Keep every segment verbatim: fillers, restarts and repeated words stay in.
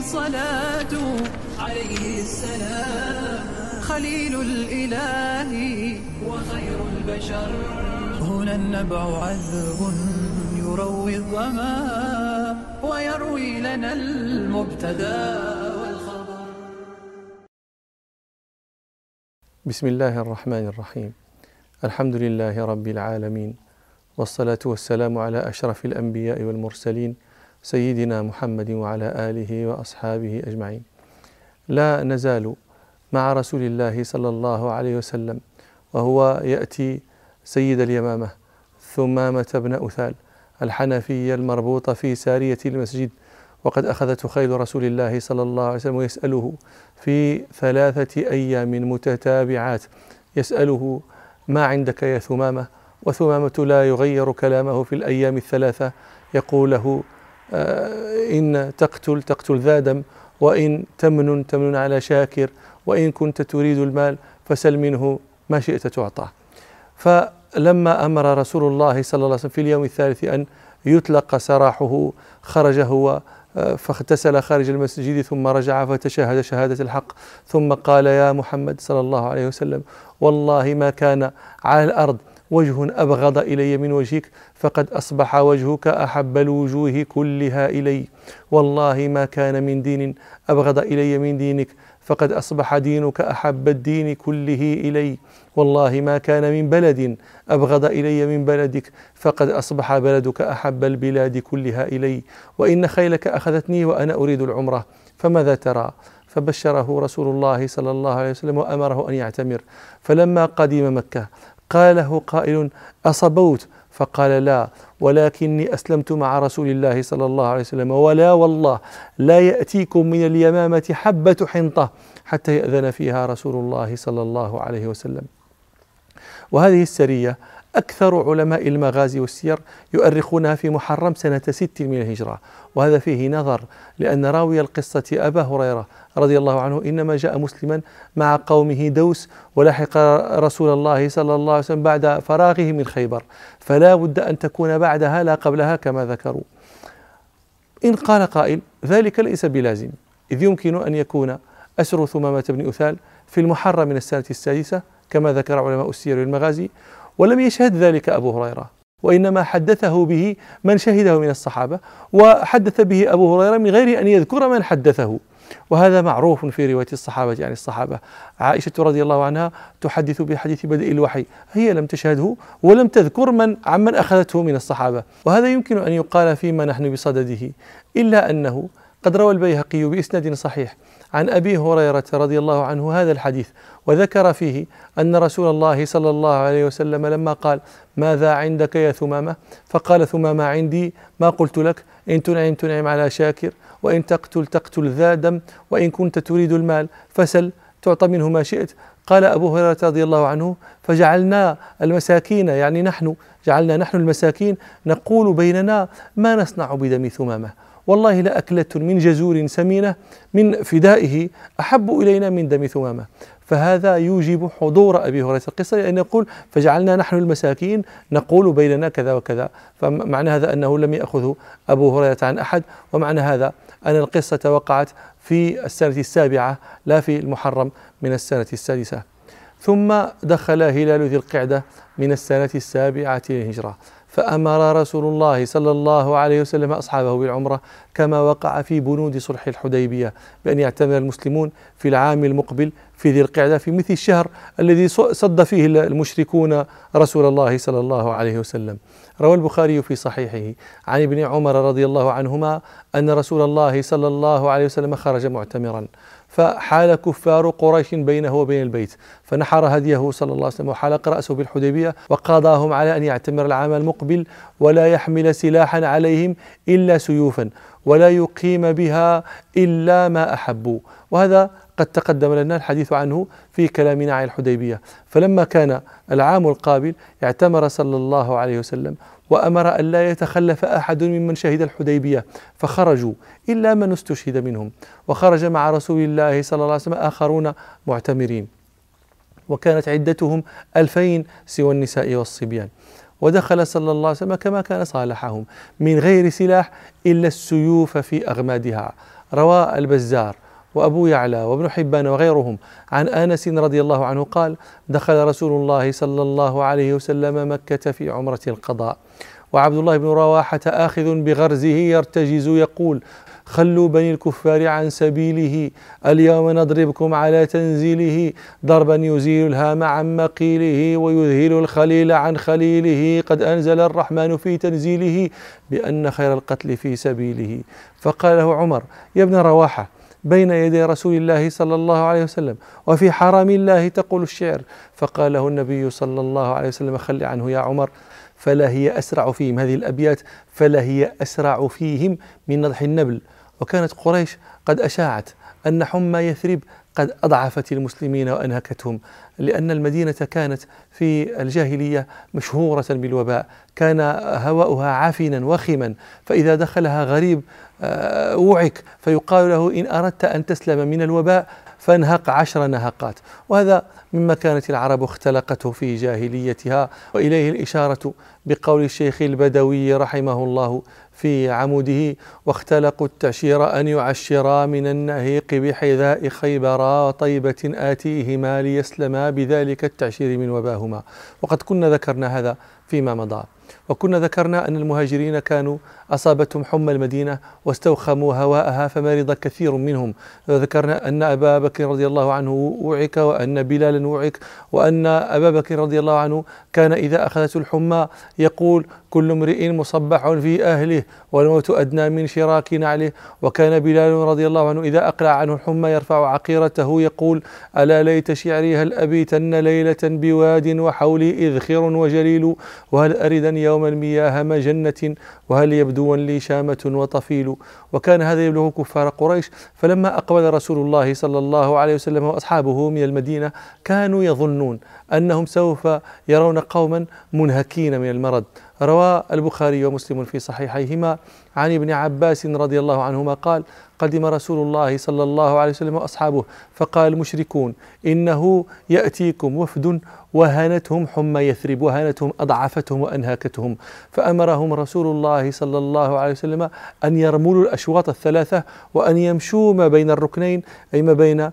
الصلاة عليه السلام خليل الإله وخير البشر. هنا النبع عذب يروي الظما ويروي لنا المبتدى والخبر. بسم الله الرحمن الرحيم. الحمد لله رب العالمين، والصلاة والسلام على أشرف الأنبياء والمرسلين سيدنا محمد وعلى آله وأصحابه أجمعين. لا نزال مع رسول الله صلى الله عليه وسلم وهو يأتي سيد اليمامة ثمامة بن أثال الحنفية المربوطة في سارية المسجد، وقد أخذته خيل رسول الله صلى الله عليه وسلم ويسأله في ثلاثة أيام متتابعات، يسأله: ما عندك يا ثمامة؟ وثمامة لا يغير كلامه في الأيام الثلاثة، يقول له: آه إن تقتل تقتل ذا دم، وإن تمنن تمنن على شاكر، وإن كنت تريد المال فسل منه ما شئت تعطى. فلما أمر رسول الله صلى الله عليه وسلم في اليوم الثالث أن يطلق سراحه، خرج هو فاغتسل خارج المسجد ثم رجع فتشهد شهادة الحق، ثم قال: يا محمد صلى الله عليه وسلم، والله ما كان على الأرض وجه أبغض إلي من وجهك، فقد أصبح وجهك أحب الوجوه كلها إلي. والله ما كان من دين أبغض إلي من دينك، فقد أصبح دينك أحب الدين كله إلي. والله ما كان من بلد أبغض إلي من بلدك، فقد أصبح بلدك أحب البلاد كلها إلي. وإن خيلك أخذتني وأنا أريد العمرة، فماذا ترى؟ فبشره رسول الله صلى الله عليه وسلم وأمره أن يعتمر. فلما قدم مكة قال له قائل: أصبوت؟ فقال: لا، ولكني أسلمت مع رسول الله صلى الله عليه وسلم، ولا والله لا يأتيكم من اليمامة حبة حنطة حتى يأذن فيها رسول الله صلى الله عليه وسلم. وهذه السرية أكثر علماء المغازي والسير يؤرخونها في محرم سنة ست من الهجرة، وهذا فيه نظر، لأن راوي القصة أبا هريرة رضي الله عنه إنما جاء مسلما مع قومه دوس، ولحق رسول الله صلى الله عليه وسلم بعد فراغه من خيبر، فلا بد أن تكون بعدها لا قبلها كما ذكروا. إن قال قائل: ذلك ليس بلازم، إذ يمكن أن يكون أسر ثمامة بن أثال في المحرم من السنة السادسة كما ذكر علماء السير والمغازي، ولم يشهد ذلك أبو هريرة، وإنما حدثه به من شهده من الصحابة، وحدث به أبو هريرة من غير أن يذكر من حدثه، وهذا معروف في رواية الصحابة عن يعني الصحابة. عائشة رضي الله عنها تحدث بحديث بدء الوحي، هي لم تشهده ولم تذكر من عمن أخذته من الصحابة، وهذا يمكن أن يقال فيما نحن بصدده، إلا أنه قد روى البيهقي بإسناد صحيح عن أبي هريرة رضي الله عنه هذا الحديث، وذكر فيه أن رسول الله صلى الله عليه وسلم لما قال: ماذا عندك يا ثمامة؟ فقال ثمامة: عندي ما قلت لك، إن تنعم تنعم على شاكر، وإن تقتل تقتل ذا دم، وإن كنت تريد المال فسل تعطى منه ما شئت. قال أبو هريرة رضي الله عنه: فجعلنا المساكين، يعني نحن جعلنا نحن المساكين نقول بيننا: ما نصنع بدم ثمامة؟ والله لأكلة من جزور سمينة من فدائه أحب إلينا من دم ثمامة. فهذا يوجب حضور أبي هريرة القصة، لأن يقول: فجعلنا نحن المساكين نقول بيننا كذا وكذا، فمعنى هذا أنه لم يأخذه أبو هريرة عن أحد، ومعنى هذا أن القصة وقعت في السنة السابعة لا في المحرم من السنة السادسة. ثم دخل هلال ذي القعدة من السنة السابعة للهجرة، فأمر رسول الله صلى الله عليه وسلم أصحابه بالعمرة كما وقع في بنود صلح الحديبية، بأن يعتمر المسلمون في العام المقبل في ذي القعدة في مثل الشهر الذي صد فيه المشركون رسول الله صلى الله عليه وسلم. روى البخاري في صحيحه عن ابن عمر رضي الله عنهما أن رسول الله صلى الله عليه وسلم خرج معتمرا، فحال كفار قريش بينه وبين البيت، فنحر هديه صلى الله عليه وسلم وحلق رأسه بالحديبية، وقاضاهم على أن يعتمر العام المقبل ولا يحمل سلاحا عليهم إلا سيوفا، ولا يقيم بها إلا ما أحبوا. وهذا قد تقدم لنا الحديث عنه في كلامنا عن الحديبية. فلما كان العام القابل اعتمر صلى الله عليه وسلم، وأمر أن لا يتخلف أحد ممن شهد الحديبية، فخرجوا إلا من استشهد منهم، وخرج مع رسول الله صلى الله عليه وسلم آخرون معتمرين، وكانت عدتهم ألفين سوى النساء والصبيان. ودخل صلى الله عليه وسلم كما كان صالحهم من غير سلاح إلا السيوف في أغمادها. روى البزار وأبو يعلى وابن حبان وغيرهم عن أنس رضي الله عنه قال: دخل رسول الله صلى الله عليه وسلم مكة في عمرة القضاء، وعبد الله بن رواحة آخذ بغرزه يرتجز يقول: خلوا بني الكفار عن سبيله، اليوم نضربكم على تنزيله، ضربا يزيل الهام عن مقيله ويذهل الخليل عن خليله، قد أنزل الرحمن في تنزيله بأن خير القتل في سبيله. فقال له عمر: يا ابن رواحة، بين يدي رسول الله صلى الله عليه وسلم وفي حرم الله تقول الشعر. فقال له النبي صلى الله عليه وسلم: خل عنه يا عمر، فلا هي أسرع فيهم، هذه الأبيات فلا هي أسرع فيهم من نضح النبل. وكانت قريش قد أشاعت أن حمى يثرب قد أضعفت المسلمين وأنهكتهم، لأن المدينة كانت في الجاهلية مشهورة بالوباء، كان هواؤها عافنا وخما، فإذا دخلها غريب وعك، فيقال له: إن أردت أن تسلم من الوباء فانهق عشر نهقات. وهذا مما كانت العرب اختلقته في جاهليتها، وإليه الإشارة بقول الشيخ البدوي رحمه الله في عموده: واختلقوا التعشير أن يعشرا من النهيق بحذاء خيبرا وطيبة آتيهما ليسلما بذلك التعشير من وباهما. وقد كنا ذكرنا هذا فيما مضى، وكنا ذكرنا أن المهاجرين كانوا أصابتهم حمى المدينة واستوخموا هواءها فمرض كثير منهم. وذكرنا أن أبا بكر رضي الله عنه وعك، وأن بلالا وعك، وأن أبا بكر رضي الله عنه كان إذا أخذته الحمى يقول: كل امرئ مصبح في أهله والموت أدنى من شراك نعله. وكان بلال رضي الله عنه إذا أقلع عنه الحمى يرفع عقيرته يقول: ألا ليت شعري هل أبيتن ليلة بواد وحولي إذخر وجليل، وهل أردا يوم المياه مجنة، وهل يبدو لي شامة وطفيل. وكان هذا يبلغ كفار قريش، فلما أقبل رسول الله صلى الله عليه وسلم وأصحابه من المدينة كانوا يظنون أنهم سوف يرون قوما منهكين من المرض. روى البخاري ومسلم في صحيحيهما عن ابن عباس رضي الله عنهما قال: قدم رسول الله صلى الله عليه وسلم وأصحابه، فقال المشركون: إنه يأتيكم وفد وهنتهم حمى يثرب، وهنتهم أضعفتهم وأنهاكتهم، فأمرهم رسول الله صلى الله عليه وسلم أن يرملوا الأشواط الثلاثة وأن يمشوا ما بين الركنين، أي ما بين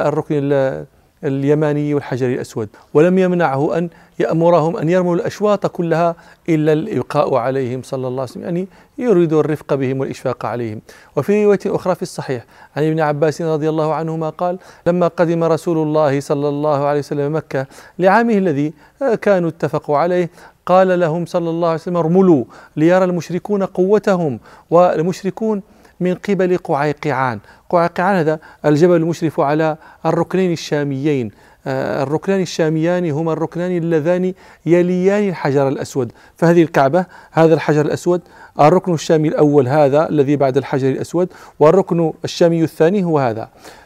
الركن اليماني والحجر الأسود، ولم يمنعه أن يأمرهم أن يرموا الأشواط كلها إلا الإبقاء عليهم صلى الله عليه وسلم، يعني يريد الرفق بهم والإشفاق عليهم. وفي رواية أخرى في الصحيح عن ابن عباس رضي الله عنهما قال: لما قدم رسول الله صلى الله عليه وسلم مكة لعامه الذي كانوا اتفقوا عليه، قال لهم صلى الله عليه وسلم: ارملوا ليرى المشركون قوتهم. والمشركون من قبل قعيقعان. قعيقعان هذا الجبل المشرف على الركنين الشاميين. الركنان الشاميان هما الركنان اللذان يليان الحجر الأسود، فهذه الكعبة هذا الحجر الأسود، الركن الشامي الأول هذا الذي بعد الحجر الأسود، والركن الشامي الثاني هو هذا.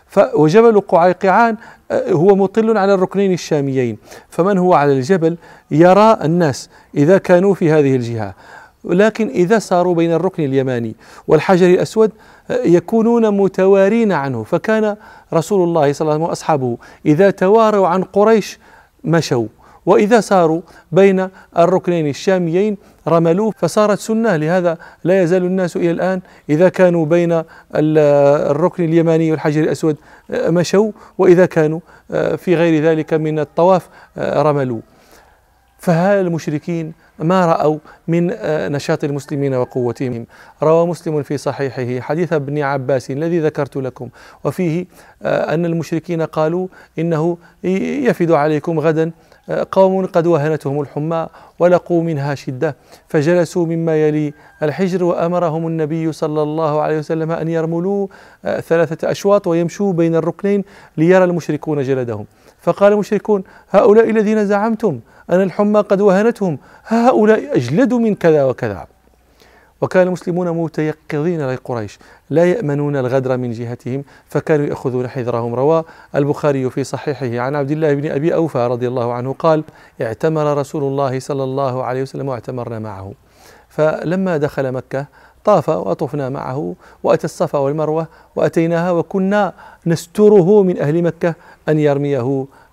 وجبل قعيقعان هو مطل على الركنين الشاميين، فمن هو على الجبل يرى الناس إذا كانوا في هذه الجهة، ولكن إذا صاروا بين الركن اليماني والحجر الأسود يكونون متوارين عنه. فكان رسول الله صلى الله عليه وسلم وأصحابه إذا تواروا عن قريش مشوا، وإذا صاروا بين الركنين الشاميين رملوه، فصارت سنة. لهذا لا يزال الناس إلى الآن إذا كانوا بين الركن اليماني والحجر الأسود مشوا، وإذا كانوا في غير ذلك من الطواف رملوا. فهل المشركين ما رأوا من نشاط المسلمين وقوتهم؟ روى مسلم في صحيحه حديث ابن عباس الذي ذكرت لكم، وفيه أن المشركين قالوا: إنه يفد عليكم غدا قوم قد وهنتهم الحمى ولقوا منها شدة، فجلسوا مما يلي الحجر، وأمرهم النبي صلى الله عليه وسلم أن يرملوا ثلاثة أشواط ويمشوا بين الركنين ليرى المشركون جلدهم. فقال المشركون: هؤلاء الذين زعمتم أن الحمى قد وهنتهم هؤلاء أجلد من كذا وكذا. وكان المسلمون متيقظين لقريش لا يأمنون الغدر من جهتهم، فكانوا يأخذون حذرهم. روى البخاري في صحيحه عن عبد الله بن أبي أوفى رضي الله عنه قال: اعتمر رسول الله صلى الله عليه وسلم واعتمرنا معه، فلما دخل مكة طاف وطفنا معه وأتى الصفا والمروة وأتيناها، وكنا نستره من أهل مكة أن يرميه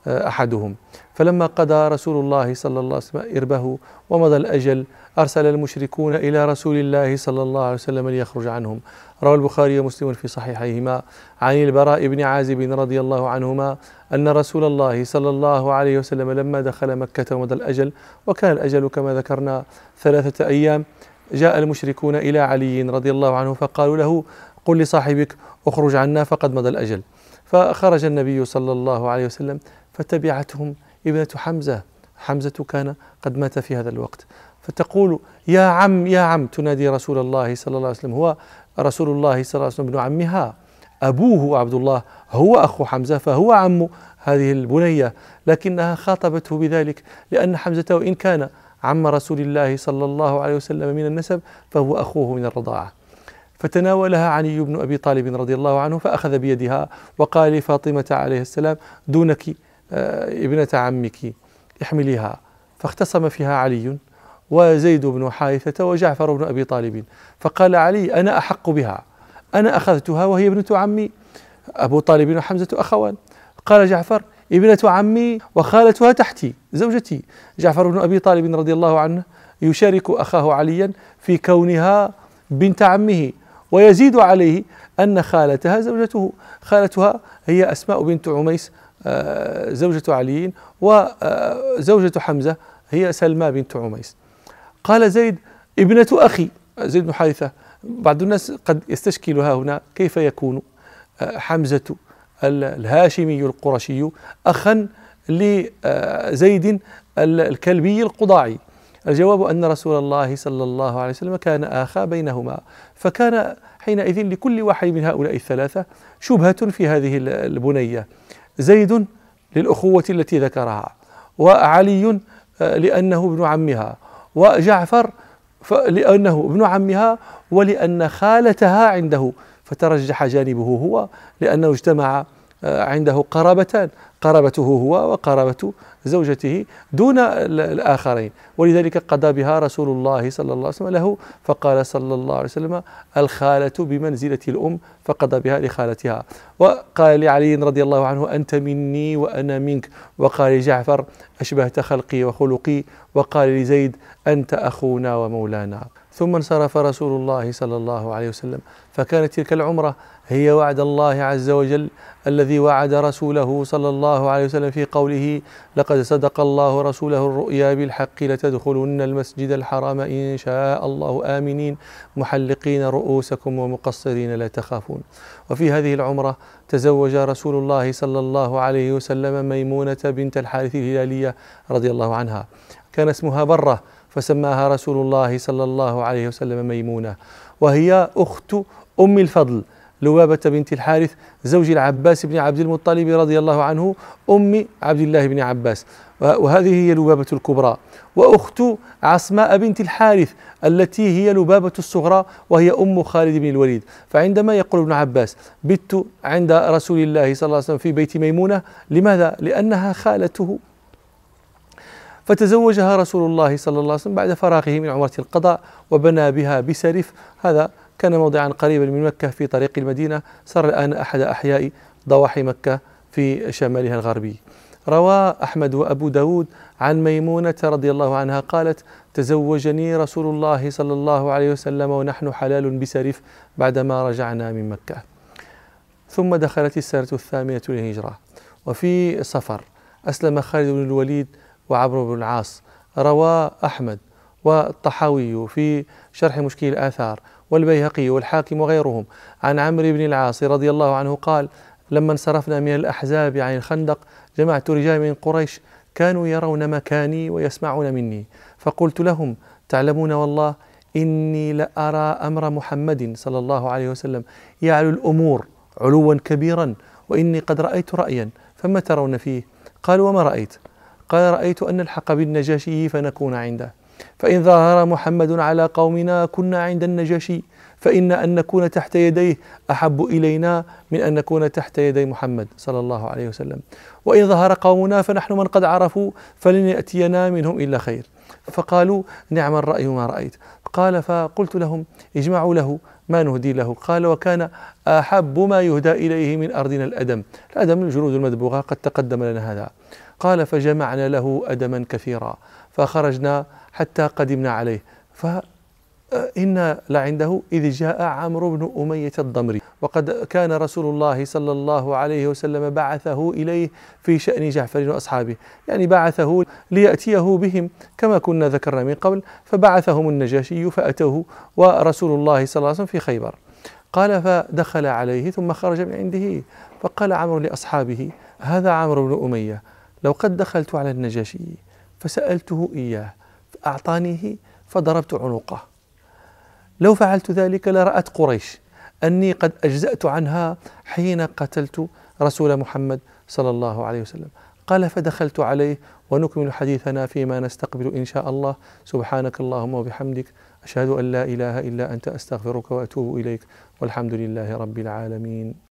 أحدهم. فلما قضى رسول الله صلى الله عليه وسلم إربه ومضى الأجل أرسل المشركون إلى رسول الله صلى الله عليه وسلم ليخرج عنهم. روى البخاري ومسلم في صحيحيهما عن البراء بن عازب رضي الله عنهما أن رسول الله صلى الله عليه وسلم لما دخل مكة ومضى الأجل، وكان الأجل كما ذكرنا ثلاثة أيام، جاء المشركون إلى علي رضي الله عنه فقالوا له: قل لصاحبك اخرج عنا فقد مضى الأجل. فخرج النبي صلى الله عليه وسلم فتبعتهم ابنة حمزة. حمزة كان قد مات في هذا الوقت، فتقول: يا عم يا عم، تنادي رسول الله صلى الله عليه وسلم. هو رسول الله صلى الله عليه وسلم ابن عمها، أبوه عبد الله هو أخو حمزة فهو عم هذه البنية، لكنها خاطبته بذلك لأن حمزة وإن كان عم رسول الله صلى الله عليه وسلم من النسب فهو أخوه من الرضاعة. فتناولها علي بن أبي طالب رضي الله عنه فأخذ بيدها وقال لفاطمة عليه السلام: دونك ابنة عمك احمليها. فاختصم فيها علي وزيد بن حارثة وجعفر بن أبي طالب، فقال علي: أنا أحق بها، أنا أخذتها وهي ابنة عمي، أبو طالب وحمزة أخوان. قال جعفر: ابنة عمي وخالتها تحتي زوجتي. جعفر بن أبي طالب رضي الله عنه يشارك أخاه عليا في كونها بنت عمه، ويزيد عليه أن خالتها زوجته، خالتها هي أسماء بنت عميس زوجة علي، وزوجة حمزة هي سلمى بنت عميس. قال زيد: ابنة أخي زيد بن حارثة. بعض الناس قد يستشكلها هنا كيف يكون حمزة الهاشمي القرشي أخا لزيد الكلبي القضاعي؟ الجواب أن رسول الله صلى الله عليه وسلم كان آخا بينهما، فكان حينئذ لكل واحد من هؤلاء الثلاثة شبهة في هذه البنية. زيد للأخوة التي ذكرها، وعلي لأنه ابن عمها، وجعفر لأنه ابن عمها، ولأن خالتها عنده، فترجح جانبه هو لأنه اجتمع عنده قرابتان، قرابته هو وقرابة زوجته دون الآخرين، ولذلك قضى بها رسول الله صلى الله عليه وسلم له، فقال صلى الله عليه وسلم: الخالة بمنزلة الأم، فقضى بها لخالتها. وقال لعلي رضي الله عنه: أنت مني وأنا منك. وقال لجعفر: أشبهت خلقي وخلقي. وقال لزيد: أنت أخونا ومولانا. ثم انصرف رسول الله صلى الله عليه وسلم، فكانت تلك العمرة هي وعد الله عز وجل الذي وعد رسوله صلى الله عليه وسلم في قوله: لقد صدق الله رسوله الرؤيا بالحق لتدخلن المسجد الحرام إن شاء الله آمنين محلقين رؤوسكم ومقصرين لا تخافون. وفي هذه العمرة تزوج رسول الله صلى الله عليه وسلم ميمونة بنت الحارث الهلالية رضي الله عنها، كان اسمها برة، فسماها رسول الله صلى الله عليه وسلم ميمونة، وهي أخت أم الفضل لبابة بنت الحارث زوج العباس بن عبد المطلب رضي الله عنه أم عبد الله بن عباس، وهذه هي لبابة الكبرى. وأخت عصماء بنت الحارث التي هي لبابة الصغرى وهي أم خالد بن الوليد. فعندما يقول ابن عباس: بت عند رسول الله صلى الله عليه وسلم في بيت ميمونة، لماذا؟ لأنها خالته. فتزوجها رسول الله صلى الله عليه وسلم بعد فراغه من عمرة القضاء، وبنى بها بسرف، هذا كان موضعا قريبا من مكة في طريق المدينة، صار الآن أحد أحياء ضواحي مكة في شمالها الغربي. روى أحمد وأبو داود عن ميمونة رضي الله عنها قالت: تزوجني رسول الله صلى الله عليه وسلم ونحن حلال بسرف بعدما رجعنا من مكة. ثم دخلت السنة الثامنة للهجرة، وفي صفر أسلم خالد بن الوليد وعمرو بن العاص. روى أحمد والطحاوي في شرح مشكل الآثار والبيهقي والحاكم وغيرهم عن عمرو بن العاص رضي الله عنه قال: لما انصرفنا من الأحزاب عن الخندق جمعت رجال من قريش كانوا يرون مكاني ويسمعون مني، فقلت لهم: تعلمون والله إني لأرى أمر محمد صلى الله عليه وسلم يعلو الأمور علوا كبيرا، وإني قد رأيت رأيا، فما ترون فيه؟ قالوا: وما رأيت؟ قال: رأيت أن نلحق بالنجاشي فنكون عنده، فإن ظهر محمد على قومنا كنا عند النجاشي، فإن أن نكون تحت يديه أحب إلينا من أن نكون تحت يدي محمد صلى الله عليه وسلم، وإن ظهر قومنا فنحن من قد عرفوا فلن يأتينا منهم إلا خير. فقالوا: نعم الرأي ما رأيت. قال: فقلت لهم: اجمعوا له ما نهدي له. قال: وكان أحب ما يهدى إليه من أرضنا الأدم. الأدم الجلود المدبوغة، قد تقدم لنا هذا. قال فجمعنا له أدما كثيرا فخرجنا حتى قدمنا عليه، فإن لعنده إذ جاء عمرو بن أمية الضمري، وقد كان رسول الله صلى الله عليه وسلم بعثه إليه في شأن جعفر وأصحابه، يعني بعثه ليأتيه بهم كما كنا ذكرنا من قبل، فبعثهم النجاشي فأتوه ورسول الله صلى الله عليه وسلم في خيبر. قال فدخل عليه ثم خرج من عنده، فقال عمرو لأصحابه: هذا عمرو بن أمية، لو قد دخلت على النجاشي فسألته إياه فأعطانيه فضربت عنقه، لو فعلت ذلك لرأت قريش أني قد أجزأت عنها حين قتلت رسول محمد صلى الله عليه وسلم. قال فدخلت عليه، ونكمل حديثنا فيما نستقبل إن شاء الله. سبحانك اللهم وبحمدك، أشهد أن لا إله إلا أنت، أستغفرك وأتوب إليك، والحمد لله رب العالمين.